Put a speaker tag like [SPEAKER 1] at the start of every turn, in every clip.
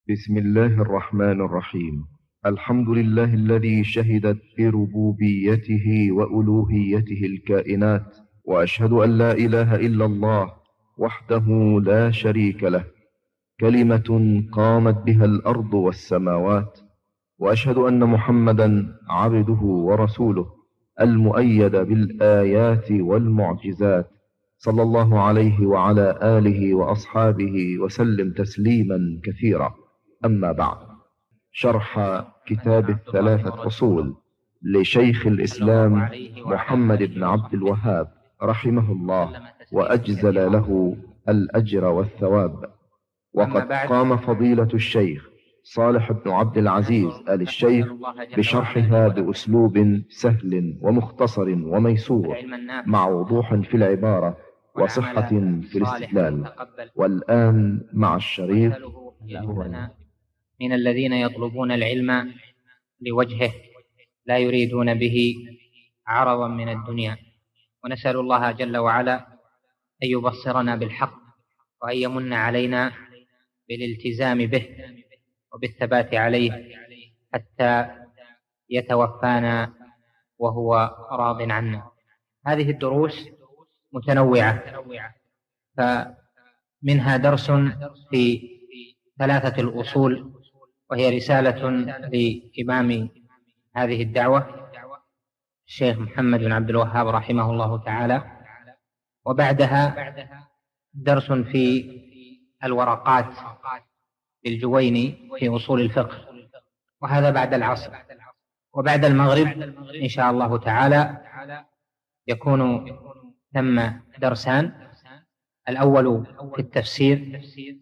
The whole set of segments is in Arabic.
[SPEAKER 1] بسم الله الرحمن الرحيم. الحمد لله الذي شهدت بربوبيته وألوهيته الكائنات، وأشهد أن لا إله إلا الله وحده لا شريك له، كلمة قامت بها الأرض والسماوات. وأشهد أن محمدا عبده ورسوله المؤيد بالآيات والمعجزات، صلى الله عليه وعلى آله وأصحابه وسلم تسليما كثيرا. أما بعد، شرح كتاب الثلاثة أصول لشيخ الإسلام محمد بن عبد الوهاب رحمه الله، وأجزل له الأجر والثواب. وقد قام فضيلة الشيخ صالح بن عبد العزيز آل الشيخ بشرحها بأسلوب سهل ومختصر وميسور، مع وضوح في العبارة وصحة في الاستدلال. والآن مع الشريط.
[SPEAKER 2] من الذين يطلبون العلم لوجهه لا يريدون به عرضا من الدنيا، ونسأل الله جل وعلا أن يبصرنا بالحق وأن يمن علينا بالالتزام به وبالثبات عليه حتى يتوفانا وهو راض عنا. هذه الدروس متنوعة، فمنها درس في ثلاثة الأصول، وهي رسالة لإمام هذه الدعوة الشيخ محمد بن عبد الوهاب رحمه الله تعالى. وبعدها درس في الورقات للجويني في أصول الفقه، وهذا بعد العصر. وبعد المغرب إن شاء الله تعالى يكون ثم درسان، الأول في التفسير،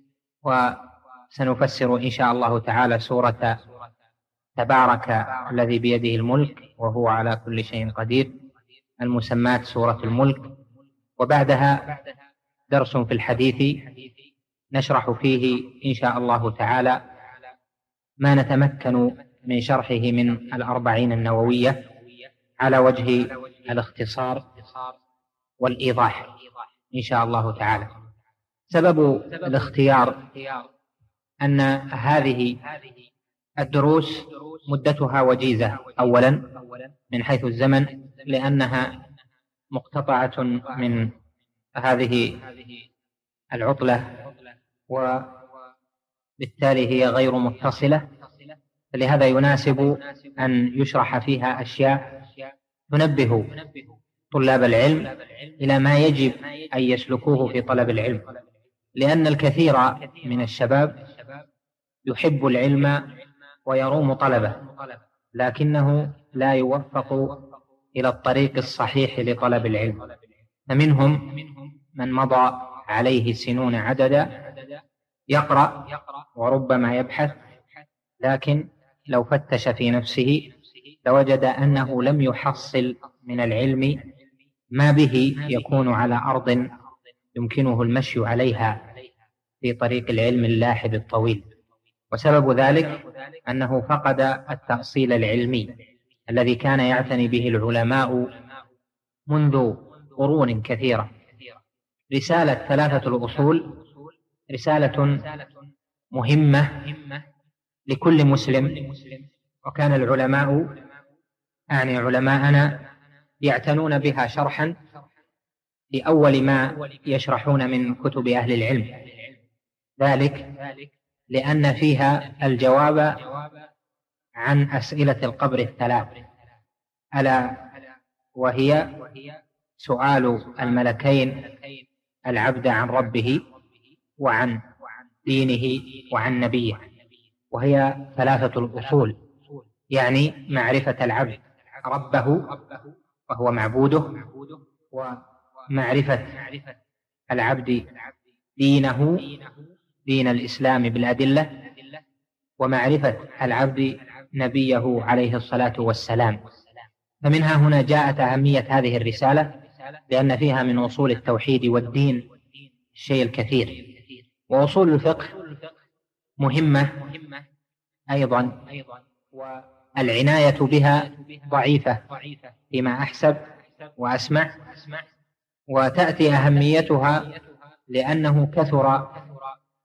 [SPEAKER 2] وسنفسر إن شاء الله تعالى سورة تبارك الذي بيده الملك وهو على كل شيء قدير، المسماة سورة الملك. وبعدها درس في الحديث نشرح فيه إن شاء الله تعالى ما نتمكن من شرحه من الأربعين النووية على وجه الاختصار والإيضاح إن شاء الله تعالى. سبب الاختيار أن هذه الدروس مدتها وجيزة، أولا من حيث الزمن، لأنها مقتطعة من هذه العطلة وبالتالي هي غير متصلة، فلهذا يناسب أن يشرح فيها أشياء تنبه طلاب العلم إلى ما يجب أن يسلكوه في طلب العلم، لأن الكثير من الشباب يحب العلم ويروم طلبه، لكنه لا يوفق إلى الطريق الصحيح لطلب العلم. فمنهم من مضى عليه سنون عددا يقرأ وربما يبحث، لكن لو فتش في نفسه لوجد أنه لم يحصل من العلم ما به يكون على أرض يمكنه المشي عليها في طريق العلم اللاحب الطويل. وسبب ذلك أنه فقد التأصيل العلمي الذي كان يعتني به العلماء منذ قرون كثيرة. رسالة ثلاثة الأصول رسالة مهمة لكل مسلم، وكان العلماء علماءنا يعتنون بها شرحا في أول ما يشرحون من كتب أهل العلم، ذلك لأن فيها الجواب عن أسئلة القبر الثلاث، ألا وهي سؤال الملكين العبد عن ربه وعن دينه وعن نبيه، وهي ثلاثة الأصول، يعني معرفة العبد ربه وهو معبوده، ومعرفة العبد دينه دين الإسلام بالأدلة، ومعرفة العبد نبيه عليه الصلاة والسلام. فمنها هنا جاءت أهمية هذه الرسالة، لأن فيها من أصول التوحيد والدين الشيء الكثير. وأصول الفقه مهمة أيضا، والعناية بها ضعيفة فيما أحسب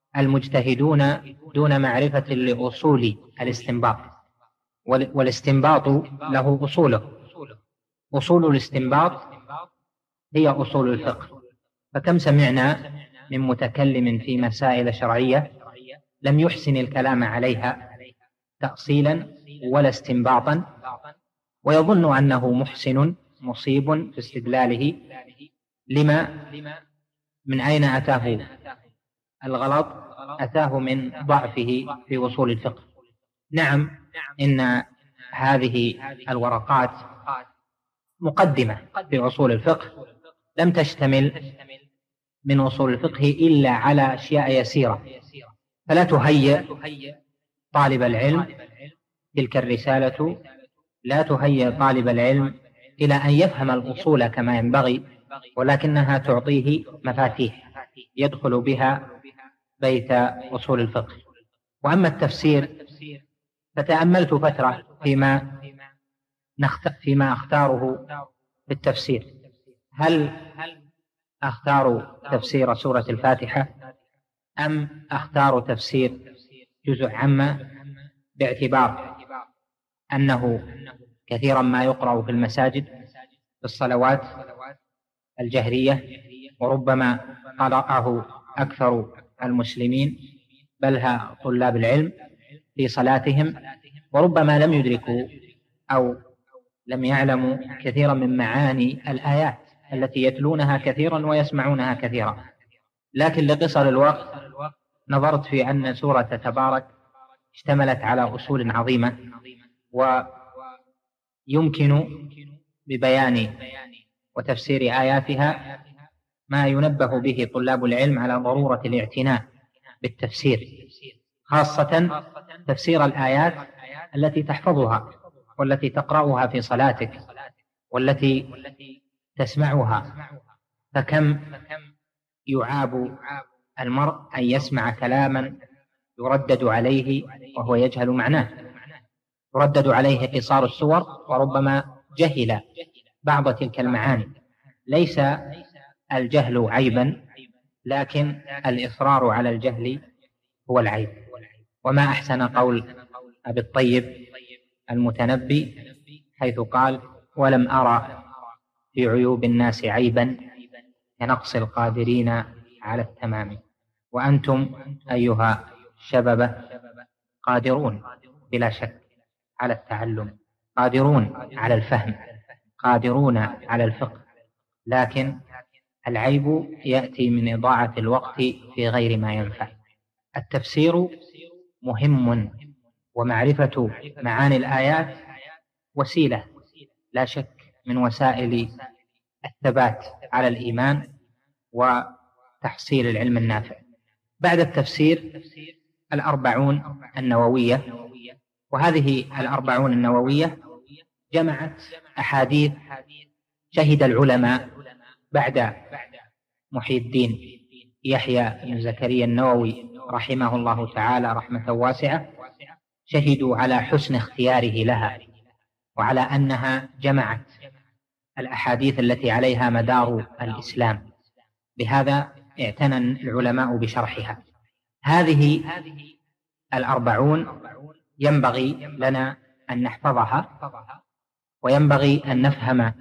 [SPEAKER 2] المجتهدون دون معرفة لأصول الاستنباط، والاستنباط له أصوله. أصول الاستنباط هي أصول الفقه. فكم سمعنا من متكلم في مسائل شرعية لم يحسن الكلام عليها تأصيلا ولا استنباطا، ويظن أنه محسن مصيب في استدلاله لما من أين أتاه الغلط؟ أتاه من ضعفه في أصول الفقه. نعم، إن هذه الورقات مقدمة في أصول الفقه لم تشتمل من أصول الفقه إلا على أشياء يسيرة، فلا تهيئ طالب العلم، تلك الرسالة لا تهيئ طالب العلم إلى أن يفهم الأصول كما ينبغي، ولكنها تعطيه مفاتيح يدخل بها بيت أصول الفقه. وأما التفسير فتأملت فترة فيما أختاره في التفسير، هل أختار تفسير سورة الفاتحة أم أختار تفسير جزء عامة، باعتبار أنه كثيرا ما يقرأ في المساجد في الصلوات الجهرية، وربما قرأه أكثر المسلمين بل طلاب العلم في صلاتهم، وربما لم يدركوا أو لم يعلموا كثيرا من معاني الآيات التي يتلونها كثيرا ويسمعونها كثيرا. لكن لقصر الوقت نظرت في أن سورة تبارك اشتملت على أصول عظيمة، ويمكن ببيان وتفسير آياتها ما ينبه به طلاب العلم على ضرورة الاعتناء بالتفسير، خاصة تفسير الآيات التي تحفظها والتي تقرأها في صلاتك والتي تسمعها. فكم يعاب المرء أن يسمع كلاما يردد عليه وهو يجهل معناه، يردد عليه قصار السور وربما جهل بعض تلك المعاني. ليس الجهل عيبا، لكن الإصرار على الجهل هو العيب. وما أحسن قول أبي الطيب المتنبي حيث قال: ولم أرى في عيوب الناس عيبا كنقص القادرين على التمام. وأنتم أيها الشباب قادرون بلا شك على التعلم، قادرون على الفهم، قادرون على الفقه، لكن العيب يأتي من إضاعة الوقت في غير ما ينفع. التفسير مهم، ومعرفة معاني الآيات وسيلة لا شك من وسائل الثبات على الإيمان وتحصيل العلم النافع. بعد التفسير 40 النووية، وهذه 40 النووية جمعت أحاديث شهد العلماء بعد محي الدين يحيى بن زكريا النووي رحمه الله تعالى رحمة واسعة، شهدوا على حسن اختياره لها، وعلى أنها جمعت الأحاديث التي عليها مدار الإسلام. بهذا اعتنى العلماء بشرحها. هذه 40 ينبغي لنا أن نحفظها، وينبغي أن نفهم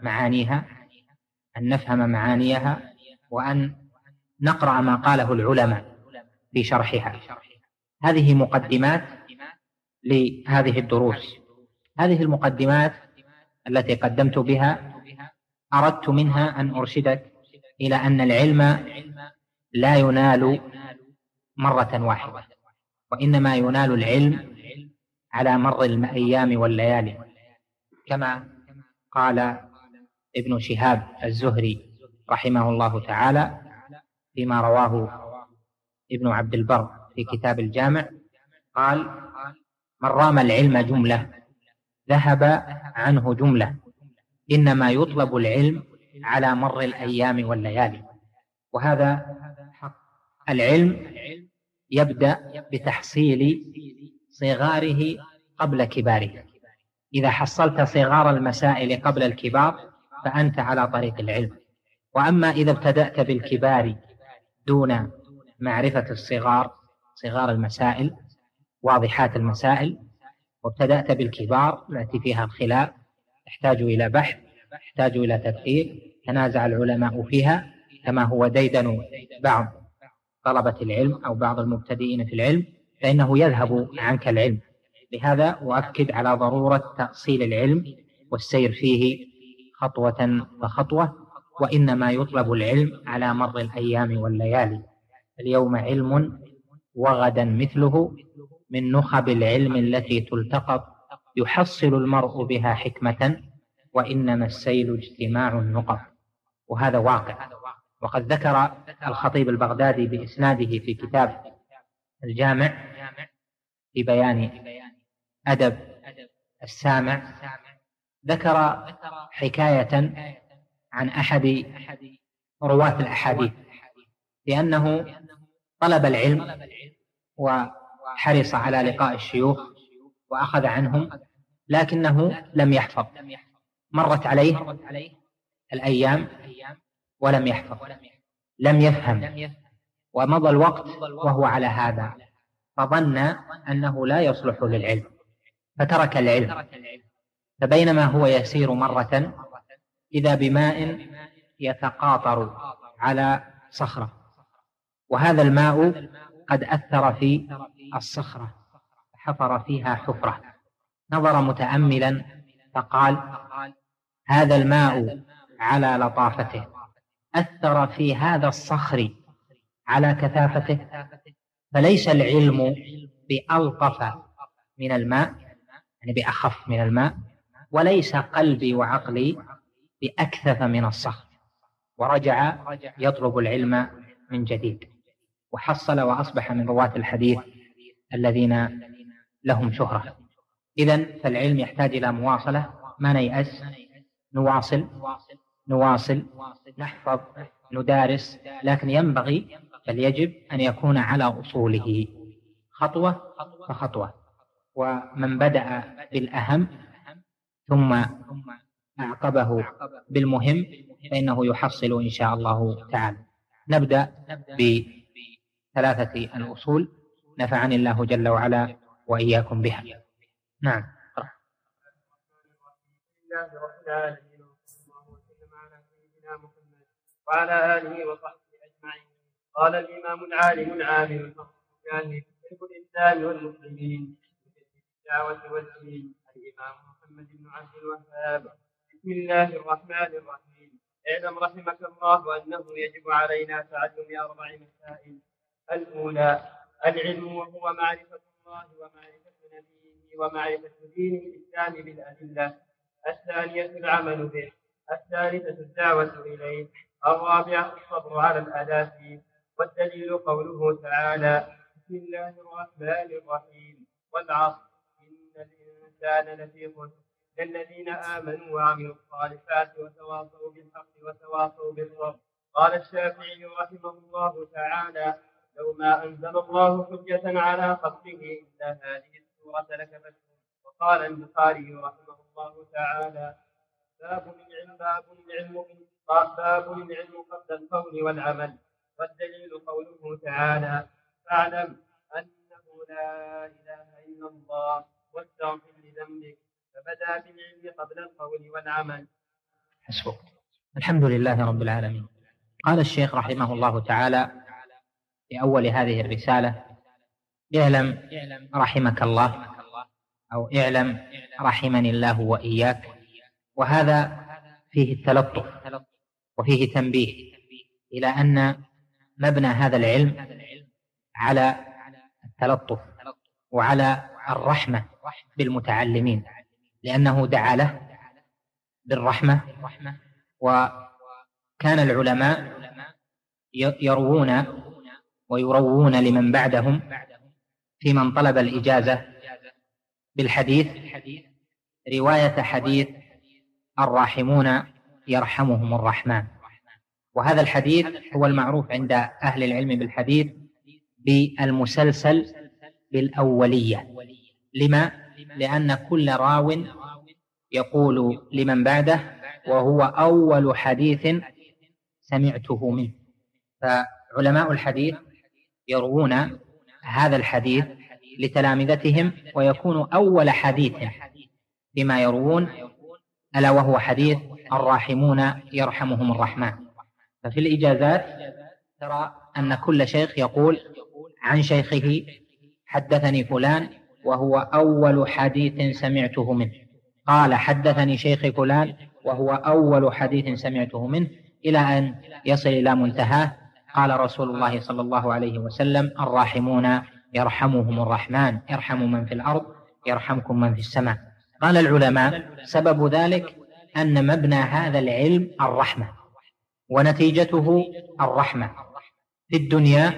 [SPEAKER 2] معانيها، وأن نقرأ ما قاله العلماء في شرحها. هذه مقدمات لهذه الدروس. هذه المقدمات التي قدمت بها أردت منها أن أرشدك إلى أن العلم لا ينال مرة واحدة، وإنما ينال العلم على مر الأيام والليالي، كما قال ابن شهاب الزهري رحمه الله تعالى فيما رواه ابن عبد البر في كتاب الجامع، قال: من رام العلم جملة ذهب عنه جملة، إنما يطلب العلم على مر الأيام والليالي. وهذا حق. العلم يبدأ بتحصيل صغاره قبل كباره. إذا حصلت صغار المسائل قبل الكبار فأنت على طريق العلم. وأما إذا ابتدأت بالكبار دون معرفة صغار المسائل، واضحات المسائل، وابتدأت بالكبار التي فيها الخلاف، تحتاج إلى بحث، تحتاج إلى تدقيق، تنازع العلماء فيها كما هو ديدن بعض طلبة العلم أو بعض المبتدئين في العلم، فإنه يذهب عنك العلم. لهذا أؤكد على ضرورة تأصيل العلم والسير فيه خطوة فخطوة، وإنما يطلب العلم على مر الأيام والليالي. اليوم علم وغدا مثله، من نخب العلم التي تلتقط، يحصل المرء بها حكمة، وإنما السيل اجتماع النقب. وهذا واقع. وقد ذكر الخطيب البغدادي بإسناده في كتاب الجامع في بيان أدب السامع، ذكر حكاية عن أحد رواة الأحاديث لأنه طلب العلم وحرص على لقاء الشيوخ وأخذ عنهم، لكنه لم يحفظ. مرت عليه الأيام ولم يحفظ، لم يفهم، ومضى الوقت وهو على هذا، فظن أنه لا يصلح للعلم فترك العلم. فبينما هو يسير مرة إذا بماء يتقاطر على صخرة، وهذا الماء قد أثر في الصخرة فحفر فيها حفرة. نظر متأملا فقال: هذا الماء على لطافته أثر في هذا الصخر على كثافته، فليس العلم بألطف من الماء، يعني بأخف من الماء، وليس قلبي وعقلي بأكثف من الصخر. ورجع يطلب العلم من جديد، وحصل وأصبح من رواة الحديث الذين لهم شهرة. إذن فالعلم يحتاج إلى مواصلة، ما نيأس، نواصل نحفظ ندارس، لكن ينبغي بل يجب أن يكون على أصوله خطوة فخطوة. ومن بدأ بالأهم ثم أعقبه بالمهم فإنه يحصل إن شاء الله تعالى. نبدأ بثلاثة الأصول، نفعني الله جل وعلا وإياكم بها. نعم.
[SPEAKER 3] وعلى آله وصحبه أجمعين. قال الإمام العالم العامل الفقيه الجاهل شيخ الإسلام والمسلمين في الدعوة والدين الإمام محمد بن عبد الوهاب. بسم الله الرحمن الرحيم. اعلم رحمك الله أنه يجب علينا تعلم 4 مسائل. الأولى العلم، وهو معرفة الله ومعرفة نبيه ومعرفة دين الإسلام بالأدلة. الثانية العمل به. الثالثة الدعوة إليه. الرابعة الصبر على الأذى فيه. والدليل قوله تعالى: بسم الله الرحمن الرحيم والعصر إن الإنسان لفي خسر الذين آمنوا وعملوا الصالحات وتواصوا بالحق وتواصوا بالصبر. قال الشافعي رحمه الله تعالى: لو ما أنزل الله حجة على خلقه إلا هذه السورة لكفته. وقال البخاري رحمه الله تعالى: باب العلم قبل القول والعمل. والدليل قوله تعالى: فاعلم أنه لا إله إلا الله واستغفر لذنبك. فبدأ بالعلم قبل القول والعمل.
[SPEAKER 2] حسبك. الحمد لله رب العالمين. قال الشيخ رحمه الله تعالى في أول هذه الرسالة: اعلم رحمك الله، أو اعلم رحمني الله وإياك. وهذا فيه التلطف وفيه تنبيه إلى أن مبنى هذا العلم على التلطف وعلى الرحمة بالمتعلمين، لأنه دعا له بالرحمة. وكان العلماء يروون ويروون لمن بعدهم في من طلب الإجازة بالحديث رواية حديث الراحمون يرحمهم الرحمن. وهذا الحديث هو المعروف عند أهل العلم بالحديث بالمسلسل بالأولية. لما؟ لأن كل راو يقول لمن بعده وهو أول حديث سمعته منه. فعلماء الحديث يروون هذا الحديث لتلامذتهم، ويكون أول حديث بما يروون ألا وهو حديث الراحمون يرحمهم الرحمن. ففي الإجازات ترى أن كل شيخ يقول عن شيخه حدثني فلان وهو أول حديث سمعته منه، قال حدثني شيخ فلان وهو أول حديث سمعته منه، إلى أن يصل إلى منتهاه قال رسول الله صلى الله عليه وسلم الراحمون يرحمهم الرحمن يرحم من في الأرض يرحمكم من في السماء. قال العلماء سبب ذلك أن مبنى هذا العلم الرحمة، ونتيجته الرحمة في الدنيا،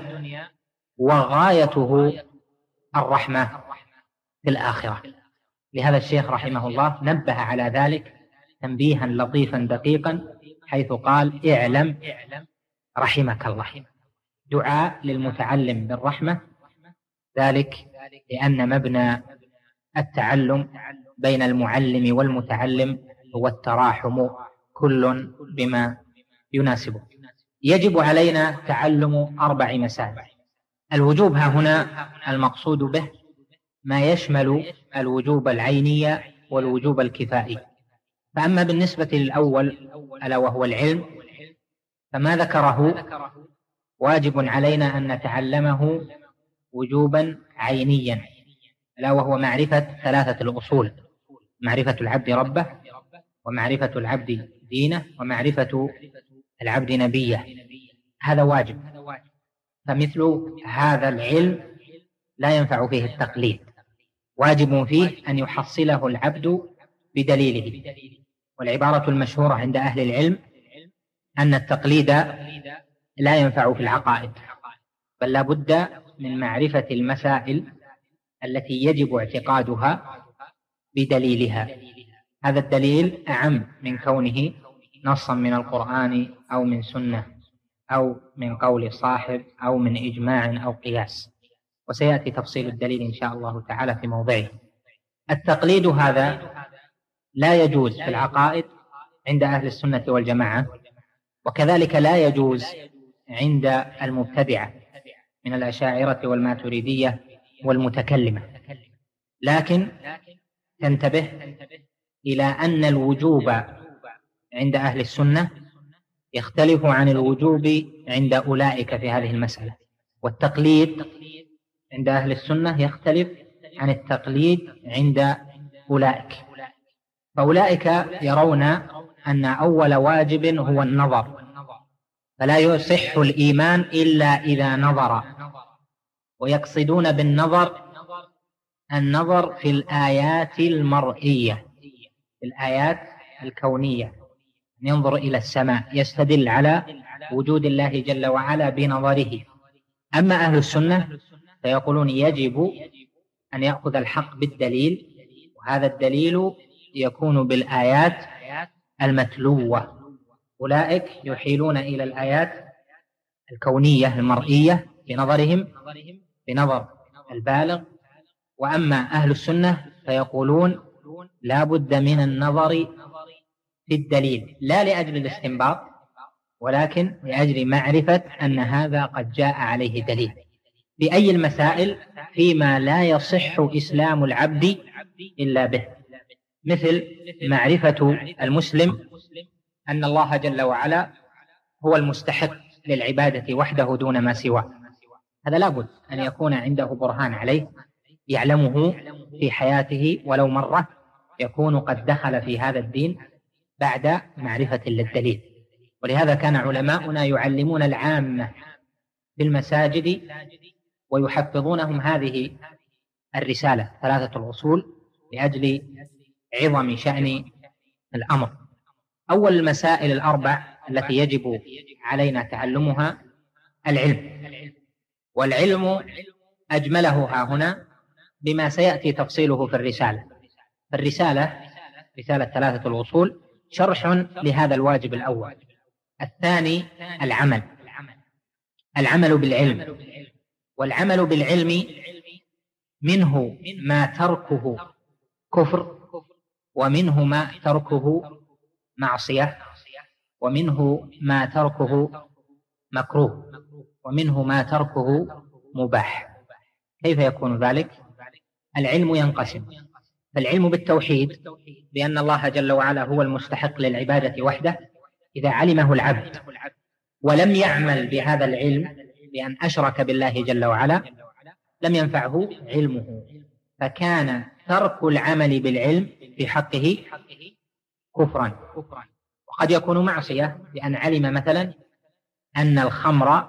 [SPEAKER 2] وغايته الرحمة في الآخرة. لهذا الشيخ رحمه الله نبه على ذلك تنبيها لطيفا دقيقا، حيث قال اعلم رحمك الله، دعاء للمتعلم بالرحمة، ذلك لأن مبنى التعلم بين المعلم والمتعلم هو التراحم، كل بما يناسبه. يجب علينا تعلم 4 مسائل. الوجوب ها هنا المقصود به ما يشمل الوجوب العيني والوجوب الكفائي. فأما بالنسبة للأول ألا وهو العلم، فما ذكره واجب علينا أن نتعلمه وجوبا عينيا، ألا وهو معرفة 3 الأصول: معرفة العبد ربه، ومعرفة العبد دينه، ومعرفة العبد نبيه. هذا واجب. فمثل هذا العلم لا ينفع فيه التقليد، واجب فيه أن يحصله العبد بدليله. والعبارة المشهورة عند أهل العلم أن التقليد لا ينفع في العقائد، بل لا بد من معرفة المسائل التي يجب اعتقادها بدليلها. هذا الدليل أعم من كونه نصا من القرآن أو من سنة أو من قول صاحب أو من إجماع أو قياس، وسيأتي تفصيل الدليل إن شاء الله تعالى في موضعه. التقليد هذا لا يجوز في العقائد عند أهل السنة والجماعة، وكذلك لا يجوز عند المبتدعة من الأشاعرة والماتريدية والمتكلمة. لكن تنتبه إلى أن الوجوب عند أهل السنة يختلف عن الوجوب عند أولئك في هذه المسألة، والتقليد عند أهل السنة يختلف عن التقليد عند أولئك. فأولئك يرون أن أول واجب هو النظر، فلا يصح الإيمان إلا إذا نظر، ويقصدون بالنظر النظر في الآيات المرئية، في الآيات الكونية، ينظر إلى السماء يستدل على وجود الله جل وعلا بنظره. أما أهل السنة فيقولون يجب أن يأخذ الحق بالدليل، وهذا الدليل يكون بالآيات المتلوة. أولئك يحيلون إلى الآيات الكونية المرئية بنظرهم بنظر البالغ. وأما أهل السنة فيقولون لا بد من النظر في الدليل، لا لأجل الاستنباط، ولكن لأجل معرفة أن هذا قد جاء عليه دليل. بأي المسائل؟ فيما لا يصح إسلام العبد إلا به، مثل معرفة المسلم أن الله جل وعلا هو المستحق للعبادة وحده دون ما سواه. هذا لابد أن يكون عنده برهان عليه يعلمه في حياته ولو مرة، يكون قد دخل في هذا الدين بعد معرفة للدليل. ولهذا كان علماؤنا يعلمون العامة في المساجد ويحفظونهم هذه الرسالة 3 الأصول لأجل عظم شأن الأمر. أول المسائل ال4 التي يجب علينا تعلمها العلم، والعلم أجمله ها هنا بما سيأتي تفصيله في الرسالة. فالرسالة رسالة 3 الأصول شرح لهذا الواجب الأول. الثاني العمل بالعلم، والعمل بالعلم منه ما تركه كفر، ومنه ما تركه معصية، ومنه ما تركه مكروه، ومنه ما تركه مباح. كيف يكون ذلك؟ العلم ينقسم، فالعلم بالتوحيد بأن الله جل وعلا هو المستحق للعبادة وحده، إذا علمه العبد ولم يعمل بهذا العلم بأن أشرك بالله جل وعلا لم ينفعه علمه، فكان ترك العمل بالعلم في حقه كفرا. وقد يكون معصية، بأن علم مثلا أن الخمر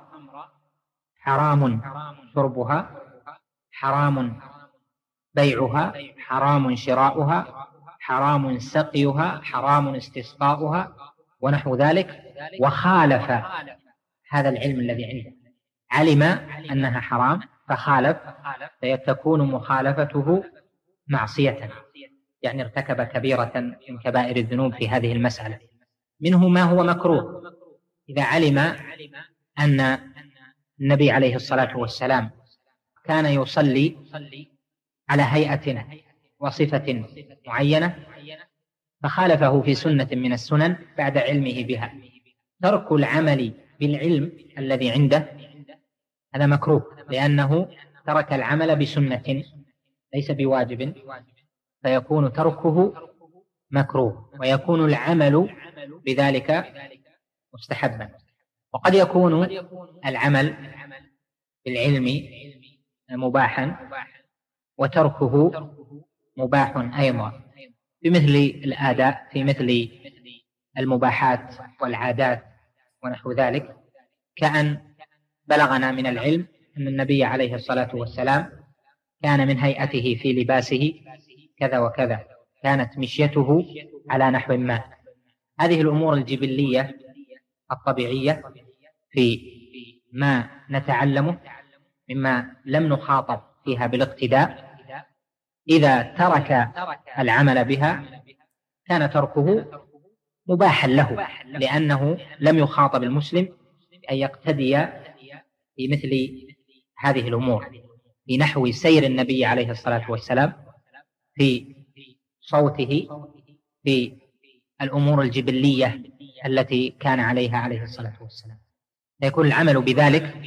[SPEAKER 2] حرام شربها، حرام بيعها، حرام شراؤها، حرام سقيها، حرام استسقاؤها ونحو ذلك، وخالف هذا العلم الذي عنده، علم أنها حرام فخالف، فيتكون مخالفته معصية، يعني ارتكب كبيرة من كبائر الذنوب في هذه المسألة. منه ما هو مكروه، إذا علم أن النبي عليه الصلاة والسلام كان يصلي على هيئة وصفة معينة فخالفه في سنة من السنن بعد علمه بها، ترك العمل بالعلم الذي عنده هذا مكروه، لأنه ترك العمل بسنة ليس بواجب، فيكون تركه مكروه، ويكون العمل بذلك مستحبا. وقد يكون العمل بالعلم مباحا وتركه مباح أيضا، بمثل الآداء، في مثل المباحات والعادات ونحو ذلك، كأن بلغنا من العلم أن النبي عليه الصلاة والسلام كان من هيئته في لباسه كذا وكذا، كانت مشيته على نحو ما. هذه الأمور الجبلية الطبيعية في ما نتعلمه مما لم نخاطب فيها بالاقتداء، إذا ترك العمل بها كان تركه مباحا له، لأنه لم يخاطب المسلم أن يقتدي في مثل هذه الأمور، في نحو سير النبي عليه الصلاة والسلام، في صوته، في الأمور الجبلية التي كان عليها عليه الصلاة والسلام، فيكون العمل بذلك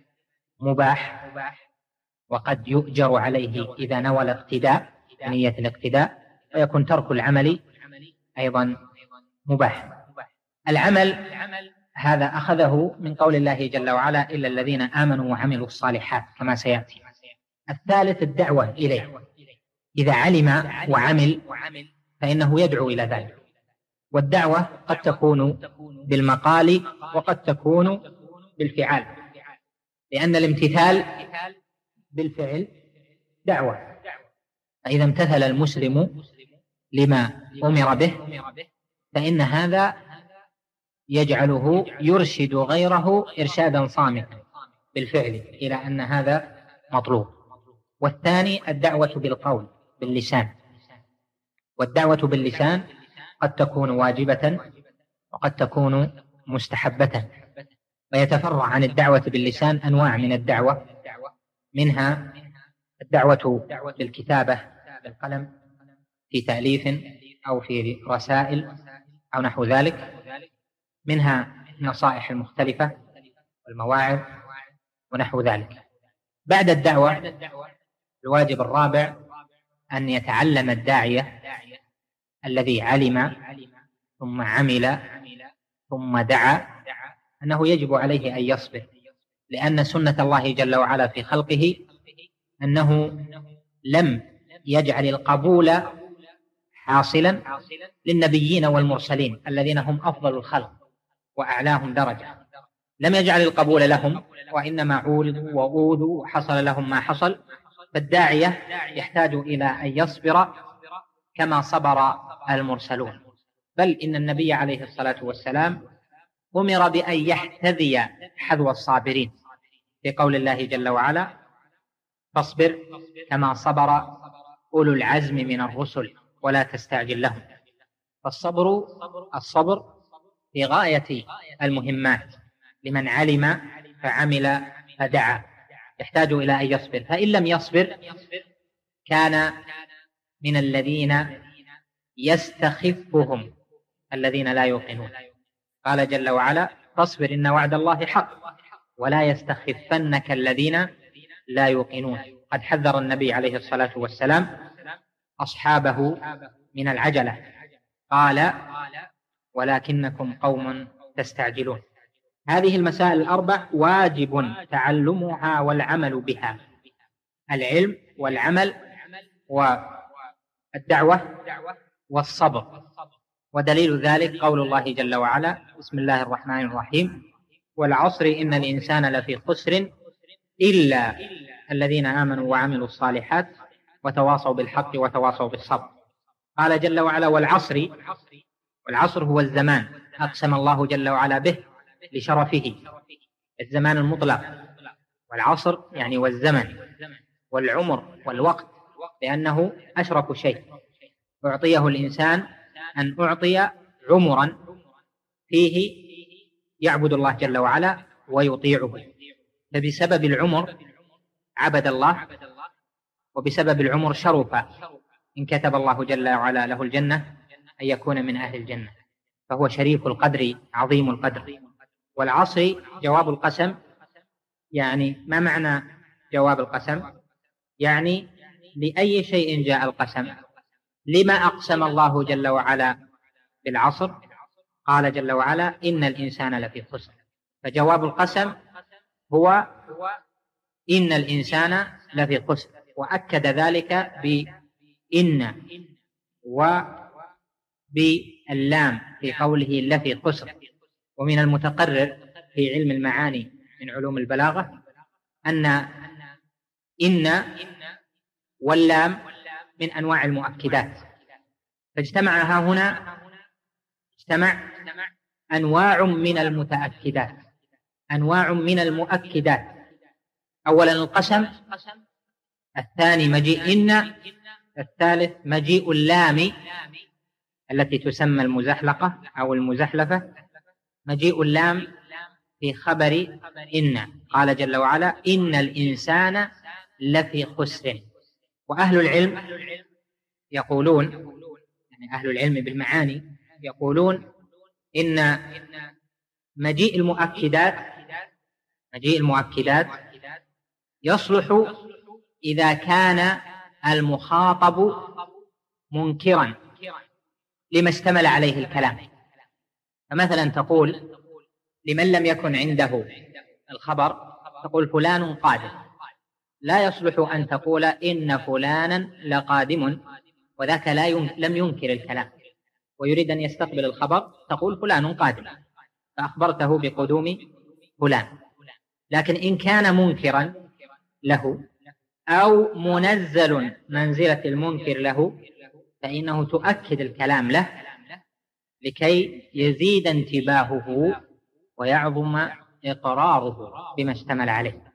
[SPEAKER 2] مباح، وقد يؤجر عليه إذا نوى الاقتداء نية الاقتداء، ويكون ترك العمل أيضا مباح. العمل هذا أخذه من قول الله جل وعلا إلا الذين آمنوا وعملوا الصالحات كما سيأتي. الثالث الدعوة إليه، إذا علم وعمل فإنه يدعو إلى ذلك، والدعوة قد تكون بالمقال وقد تكون بالفعال، لأن الامتثال بالفعل دعوة، فإذا امتثل المسلم لما أمر به فإن هذا يجعله يرشد غيره إرشادا صامتا بالفعل إلى أن هذا مطلوب. والثاني الدعوة بالقول باللسان، والدعوة باللسان قد تكون واجبة وقد تكون مستحبة، ويتفرع عن الدعوة باللسان أنواع من الدعوة، منها الدعوة بالكتابة بالقلم في تأليف أو في رسائل أو نحو ذلك، منها النصائح المختلفة والمواعظ ونحو ذلك. بعد الدعوة الواجب الرابع أن يتعلم الداعية الذي علم ثم عمل ثم دعا أنه يجب عليه أن يصبر، لأن سنة الله جل وعلا في خلقه أنه لم يجعل القبول حاصلا للنبيين والمرسلين الذين هم أفضل الخلق وأعلاهم درجة، لم يجعل القبول لهم، وإنما عولوا وأوذوا وحصل لهم ما حصل. فالداعية يحتاج إلى أن يصبر كما صبر المرسلون، بل إن النبي عليه الصلاة والسلام أمر بأن يحتذي حذو الصابرين في قول الله جل وعلا فاصبر كما صبر أولو العزم من الرسل ولا تستعجل لهم. الصبر في غاية المهمات لمن علم فعمل فدعا، يحتاج إلى أن يصبر، فإن لم يصبر كان من الذين يستخفهم الذين لا يوقنون. قال جل وعلا فاصبر إن وعد الله حق ولا يستخفنك الذين لا يوقنون. قد حذر النبي عليه الصلاة والسلام أصحابه من العجلة، قال: ولكنكم قوم تستعجلون. هذه المسائل الأربع واجب تعلمها والعمل بها: العلم والعمل والدعوة والصبر. ودليل ذلك قول الله جل وعلا: بسم الله الرحمن الرحيم: والعصر إن الإنسان لفي خسر إلا الذين آمنوا وعملوا الصالحات وتواصوا بالحق وتواصوا بالصبر. قال جل وعلا: والعصر. والعصر هو الزمان، أقسم الله جل وعلا به لشرفه، الزمان المطلق. والعصر يعني والزمن والعمر والوقت، لأنه أشرف شيء أعطيه الإنسان، أن أعطي عمرا فيه يعبد الله جل وعلا ويطيعه. فبسبب العمر عبد الله، وبسبب العمر شرف إن كتب الله جل وعلا له الجنة أن يكون من أهل الجنة، فهو شريف القدر عظيم القدر. والعصر جواب القسم. يعني ما معنى جواب القسم؟ يعني لأي شيء جاء القسم؟ لما أقسم الله جل وعلا بالعصر؟ قال جل وعلا: إن الإنسان لفي خسر. فجواب القسم هو إن الإنسان لفي خسر، وأكد ذلك بإن وباللام في قوله لفي خسر. ومن المتقرر في علم المعاني من علوم البلاغة أن إن واللام من أنواع المؤكدات، فاجتمع هنا أنواع من المتأكدات، أنواع من المؤكدات. أولا القسم، الثاني مجيء إن، الثالث مجيء اللام التي تسمى المزحلقة أو المزحلفة، مجيء اللام في خبر إن. قال جل وعلا: إن الإنسان لفي خسر. وأهل العلم يقولون، يعني أهل العلم بالمعاني يقولون إن مجيء المؤكدات يصلح إذا كان المخاطب منكرا لما اشتمل عليه الكلام. فمثلا تقول لمن لم يكن عنده الخبر، تقول فلان قادم. لا يصلح أن تقول إن فلانا لقادم وذاك لم ينكر الكلام ويريد أن يستقبل الخبر، تقول فلان قادم فأخبرته بقدوم فلان. لكن إن كان منكرا له أو منزل منزلة المنكر له، فإنه تؤكد الكلام له لكي يزيد انتباهه ويعظم إقراره بما اشتمل عليه.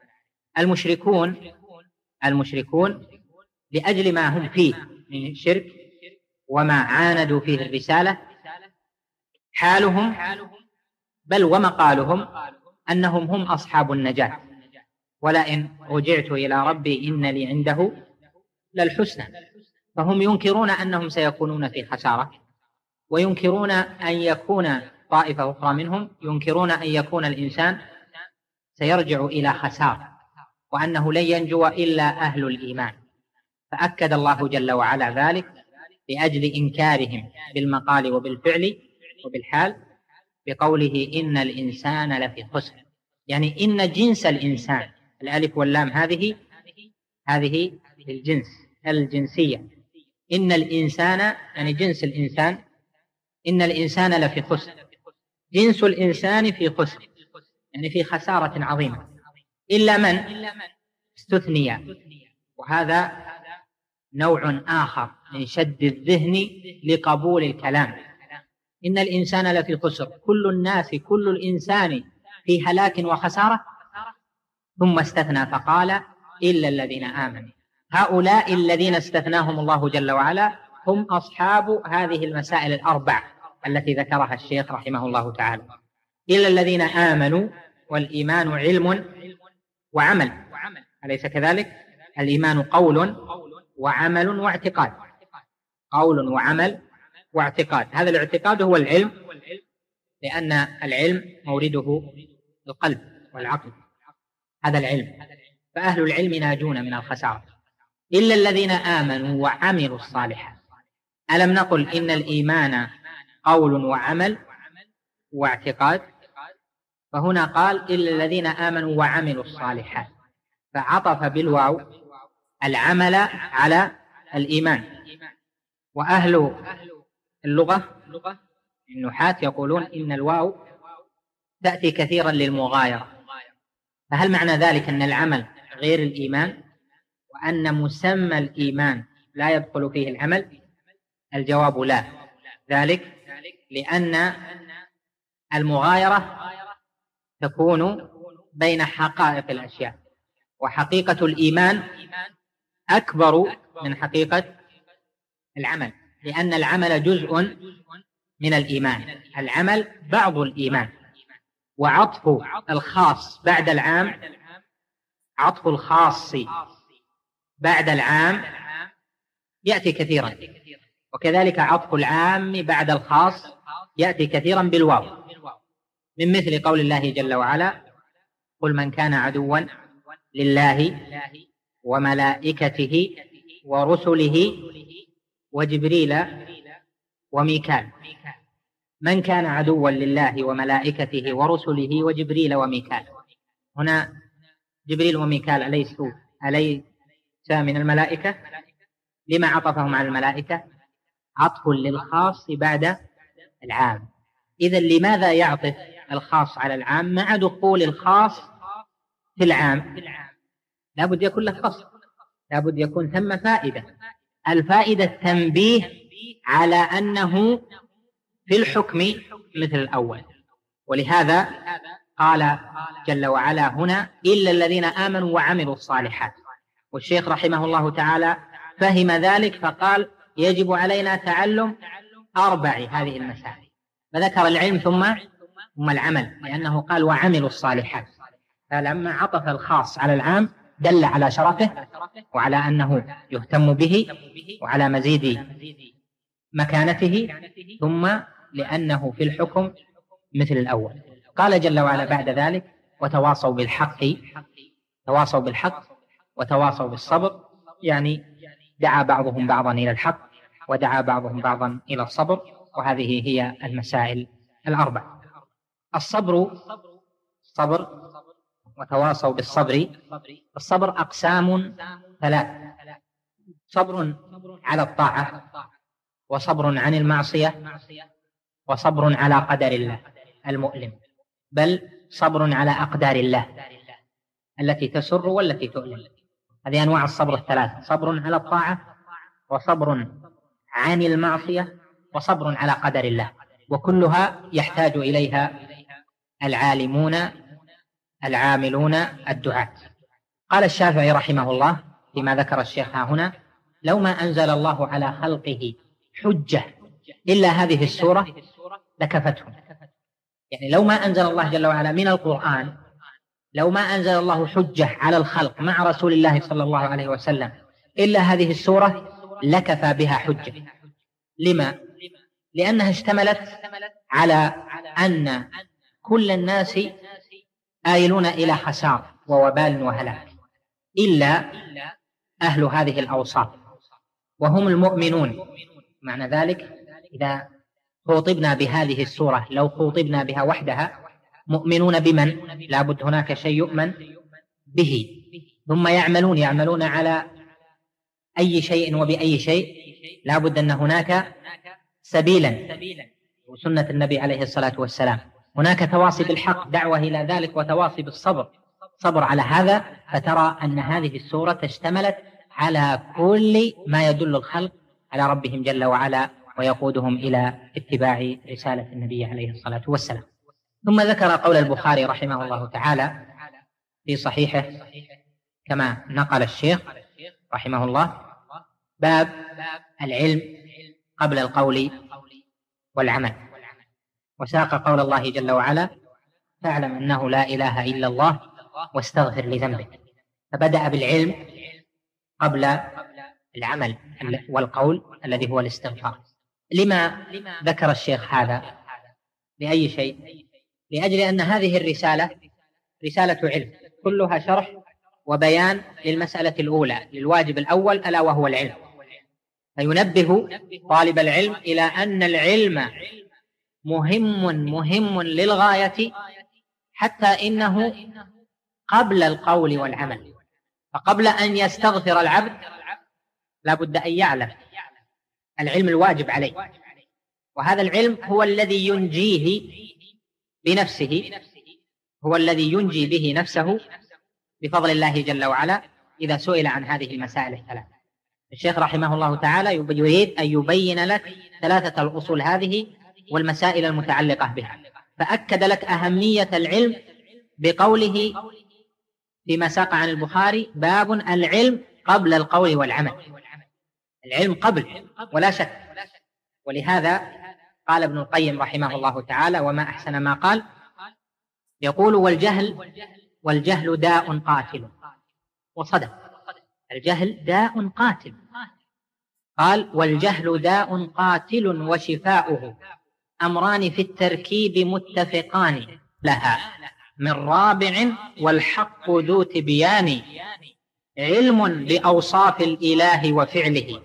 [SPEAKER 2] المشركون لأجل ما هم فيه من الشرك وما عاندوا فيه الرسالة، حالهم بل ومقالهم أنهم هم أصحاب النجاة، ولئن رجعت إلى ربي إن لي عنده للحسنى. فهم ينكرون أنهم سيكونون في خسارة، وينكرون أن يكون طائفة أخرى منهم ينكرون أن يكون الإنسان سيرجع إلى خسارة، وأنه لن ينجو إلا أهل الإيمان. فأكد الله جل وعلا ذلك لأجل إنكارهم بالمقال وبالفعل وبالحال بقوله إن الإنسان لفي خسر. يعني إن جنس الإنسان، الألف واللام هذه الجنس الجنسية. إن الإنسان يعني جنس الإنسان، إن الإنسان لفي خسر، جنس الإنسان في خسر، يعني في خسارة عظيمة، إلا من استثني. وهذا نوع آخر من شد الذهن لقبول الكلام. إن الإنسان لفي خسر، كل الناس كل الإنسان في هلاك وخسارة، ثم استثنى فقال إلا الذين آمنوا. هؤلاء الذين استثناهم الله جل وعلا هم أصحاب هذه المسائل الأربع التي ذكرها الشيخ رحمه الله تعالى. إلا الذين آمنوا، والإيمان علم وعمل، أليس كذلك؟ الإيمان قول وعمل واعتقاد، قول وعمل واعتقاد. هذا الاعتقاد هو العلم، لأن العلم مورده القلب والعقل، هذا العلم. فأهل العلم ناجون من الخسارة إلا الذين آمنوا وعملوا الصالحات. ألم نقل إن الإيمان قول وعمل واعتقاد؟ فهنا قال إلا الذين آمنوا وعملوا الصالحات، فعطف بالواو العمل على الإيمان. وأهل اللغة النحاة يقولون إن الواو تأتي كثيرا للمغايرة، فهل معنى ذلك أن العمل غير الإيمان وأن مسمى الإيمان لا يدخل فيه العمل؟ الجواب لا، ذلك لأن المغايرة تكون بين حقائق الأشياء، وحقيقة الإيمان أكبر من حقيقة العمل، لأن العمل جزء من الإيمان، العمل بعض الإيمان. وعطف الخاص بعد العام، عطف الخاص بعد العام يأتي كثيرا، وكذلك عطف العام بعد الخاص يأتي كثيرا بالواو، من مثل قول الله جل وعلا: قل من كان عدوا لله وملائكته ورسله وجبريل وميكال. من كان عدوا لله وملائكته ورسله وجبريل وميكال، هنا جبريل وميكال أليس من الملائكة؟ لما عطفهم على الملائكة؟ عطف للخاص بعد العام. إذن لماذا يعطف الخاص على العام مع دخول الخاص في العام؟ لابد يكون له قصد، لابد يكون ثم فائدة. الفائدة التنبيه على أنه في الحكم مثل الأول، ولهذا قال جل وعلا هنا: إلا الذين آمنوا وعملوا الصالحات. والشيخ رحمه الله تعالى فهم ذلك فقال: يجب علينا تعلم 4 هذه المسائل، فذكر العلم ثم العمل، لأنه قال وعملوا الصالحات. فلما عطف الخاص على العام دل على شرفه وعلى أنه يهتم به وعلى مزيد مكانته، ثم لأنه في الحكم مثل الأول. قال جل وعلا بعد ذلك: وتواصوا بالحق، تواصوا بالحق وتواصوا بالصبر، يعني دعا بعضهم بعضا إلى الحق ودعا بعضهم بعضا إلى الصبر، وهذه هي المسائل 4. الصبر وتواصوا بالصبر. الصبر أقسام 3: صبر على الطاعة، وصبر عن المعصية، وصبر على قدر الله المؤلم، بل صبر على أقدار الله التي تسر والتي تؤلم. هذه أنواع الصبر 3: صبر على الطاعة، وصبر عن المعصية، وصبر على قدر الله، وكلها يحتاج إليها العالمون العاملون الدعاة. قال الشافعي رحمه الله فيما ذكر الشيخ هنا: لو ما أنزل الله على خلقه حجة إلا هذه السورة لكفتهم. يعني لو ما أنزل الله جل وعلا من القرآن، لو ما أنزل الله حجة على الخلق مع رسول الله صلى الله عليه وسلم إلا هذه السورة لكفى بها حجة. لما؟ لأنها اشتملت على أن كل الناس آيلون إلى خسار ووبال وهلاك إلا أهل هذه الأوصاف، وهم المؤمنون. معنى ذلك إذا خوطبنا بهذه السورة، لو خوطبنا بها وحدها، مؤمنون بمن؟ لابد هناك شيء يؤمن به، ثم يعملون على أي شيء وبأي شيء، لابد أن هناك سبيلا، وسنة النبي عليه الصلاة والسلام. هناك تواصي بالحق، دعوة إلى ذلك، وتواصي بالصبر، صبر على هذا. فترى أن هذه السورة اشتملت على كل ما يدل الخلق على ربهم جل وعلا ويقودهم إلى اتباع رسالة النبي عليه الصلاة والسلام. ثم ذكر قول البخاري رحمه الله تعالى في صحيحه كما نقل الشيخ رحمه الله: باب العلم قبل القول والعمل. وساق قول الله جل وعلا: فاعلم أنه لا إله إلا الله واستغفر لذنبك. فبدأ بالعلم قبل العمل والقول الذي هو الاستغفار. لما ذكر الشيخ هذا؟ لأي شيء؟ لأجل أن هذه الرسالة رسالة علم، كلها شرح وبيان للمسألة الأولى، للواجب الأول، ألا وهو العلم. فينبه طالب العلم إلى أن العلم مهم للغاية، حتى إنه قبل القول والعمل. فقبل أن يستغفر العبد لا بد أن يعلم العلم الواجب عليه، وهذا العلم هو الذي ينجيه بنفسه، هو الذي ينجي به نفسه بفضل الله جل وعلا إذا سئل عن هذه المسائل الثلاث. الشيخ رحمه الله تعالى يريد أن يبين لك ثلاثة الأصول هذه والمسائل المتعلقة بها، فأكد لك أهمية العلم بقوله فيما ساق عن البخاري: باب العلم قبل القول والعمل. العلم قبل ولا شك. ولهذا قال ابن القيم رحمه الله تعالى: وما أحسن ما قال، يقول: والجهل داء قاتل. وصدق، الجهل داء قاتل. قال: والجهل داء قاتل وشفاؤه أمران في التركيب متفقان لها من رابع والحق ذو تبيان، علم بأوصاف الإله وفعله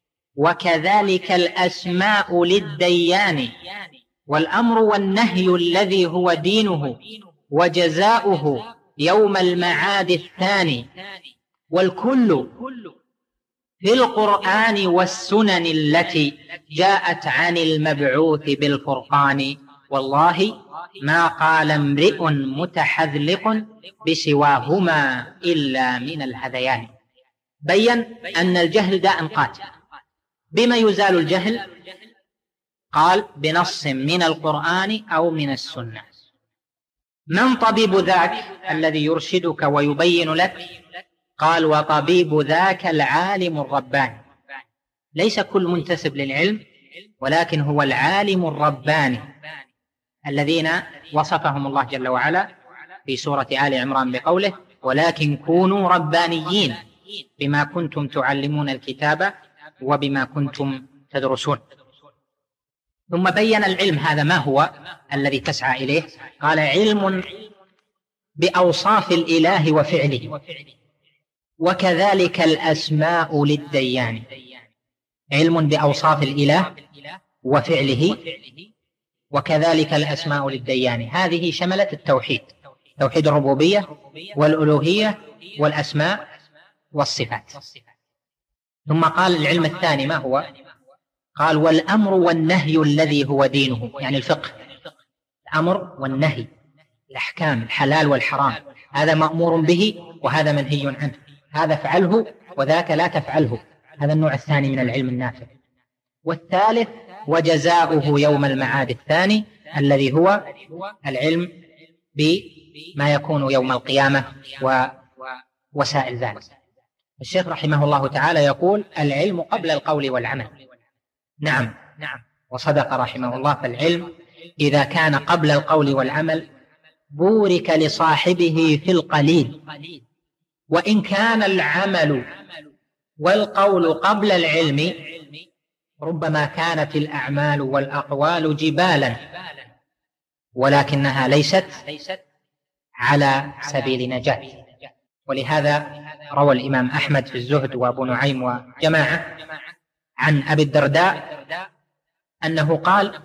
[SPEAKER 2] وكذلك الأسماء للديان، والأمر والنهي الذي هو دينه وجزاؤه يوم المعاد الثاني، والكل في القرآن والسنن التي جاءت عن المبعوث بالفرقان، والله ما قال امرئ متحذلق بسواهما إلا من الهذيان. بين أن الجهل داء قاتل. بما يزال الجهل؟ قال: بنص من القرآن أو من السنة. من طبيب ذاك الذي يرشدك ويبين لك؟ قال: وطبيب ذاك العالم الرباني. ليس كل منتسب للعلم، ولكن هو العالم الرباني الذين وصفهم الله جل وعلا في سورة آل عمران بقوله: ولكن كونوا ربانيين بما كنتم تعلمون الكتاب وبما كنتم تدرسون. ثم بين العلم هذا ما هو الذي تسعى إليه. قال: علم بأوصاف الإله وفعله وكذلك الأسماء للديان. علم بأوصاف الإله وفعله وكذلك الأسماء للديان. هذه شملت التوحيد، توحيد الربوبية والألوهية والأسماء والصفات. ثم قال: العلم الثاني ما هو؟ قال: والأمر والنهي الذي هو دينه، يعني الفقه. الأمر والنهي، الأحكام، الحلال والحرام، هذا مأمور به وهذا منهي عنه، هذا فعله وذاك لا تفعله. هذا النوع الثاني من العلم النافع. والثالث: وجزاؤه يوم المعاد الثاني، الذي هو العلم بما يكون يوم القيامة ووسائل ذلك. الشيخ رحمه الله تعالى يقول: العلم قبل القول والعمل. نعم، وصدق رحمه الله. فالعلم إذا كان قبل القول والعمل بورك لصاحبه في القليل، وإن كان العمل والقول قبل العلم ربما كانت الأعمال والأقوال جبالا، ولكنها ليست على سبيل نجاة. ولهذا روى الإمام أحمد في الزهد وأبو نعيم وجماعة عن أبي الدرداء أنه قال: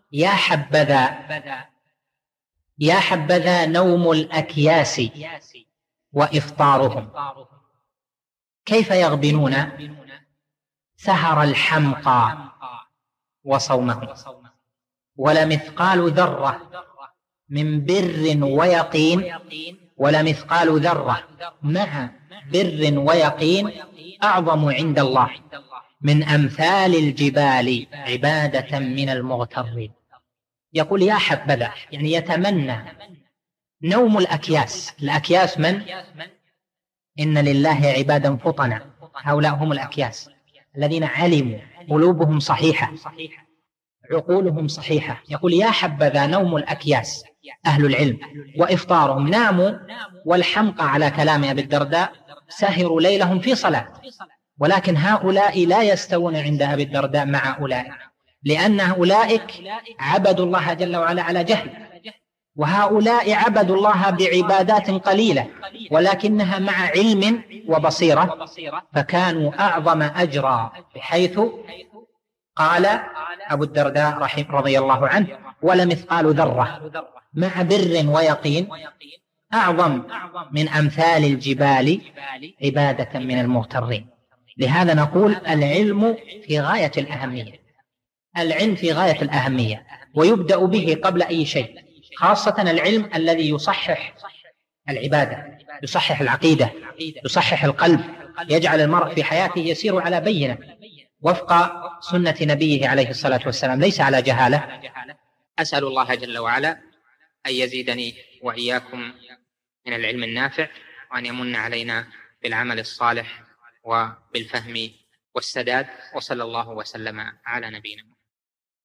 [SPEAKER 2] يا حبذا نوم الأكياس وإفطارهم، كيف يغبنون سهر الحمقى وصومهم، ولمثقال ذرة من بر ويقين، ولمثقال ذرة مع بر ويقين أعظم عند الله من أمثال الجبال عبادة من المغترين. يقول: يا حبذا، يعني يتمنى نوم الأكياس. الأكياس من؟ إن لله عبادا فطنا، هؤلاء هم الأكياس الذين علموا، قلوبهم صحيحة، عقولهم صحيحة. يقول: يا حبذا نوم الأكياس أهل العلم وإفطارهم، ناموا والحمقى على كلام أبي الدرداء سهروا ليلهم في صلاة، ولكن هؤلاء لا يستوون عند أبي الدرداء مع أولئك، لأن أولئك عبدوا الله جل وعلا على جهل، وهؤلاء عبدوا الله بعبادات قليلة ولكنها مع علم وبصيرة، فكانوا أعظم أجرا، بحيث قال أبو الدرداء رضي الله عنه: ولمثقال ذرة مع بر ويقين أعظم من أمثال الجبال عبادة من المغترين. لهذا نقول العلم في غاية الأهمية، العلم في غاية الأهمية، ويبدأ به قبل أي شيء، خاصة العلم الذي يصحح العبادة، يصحح العقيدة، يصحح القلب، يجعل المرء في حياته يسير على بينة وفق سنة نبيه عليه الصلاة والسلام، ليس على جهالة.
[SPEAKER 4] أسأل الله جل وعلا أن يزيدني وإياكم من العلم النافع، وأن يمن علينا بالعمل الصالح وبالفهم والسداد، وصلى الله وسلم على نبينا.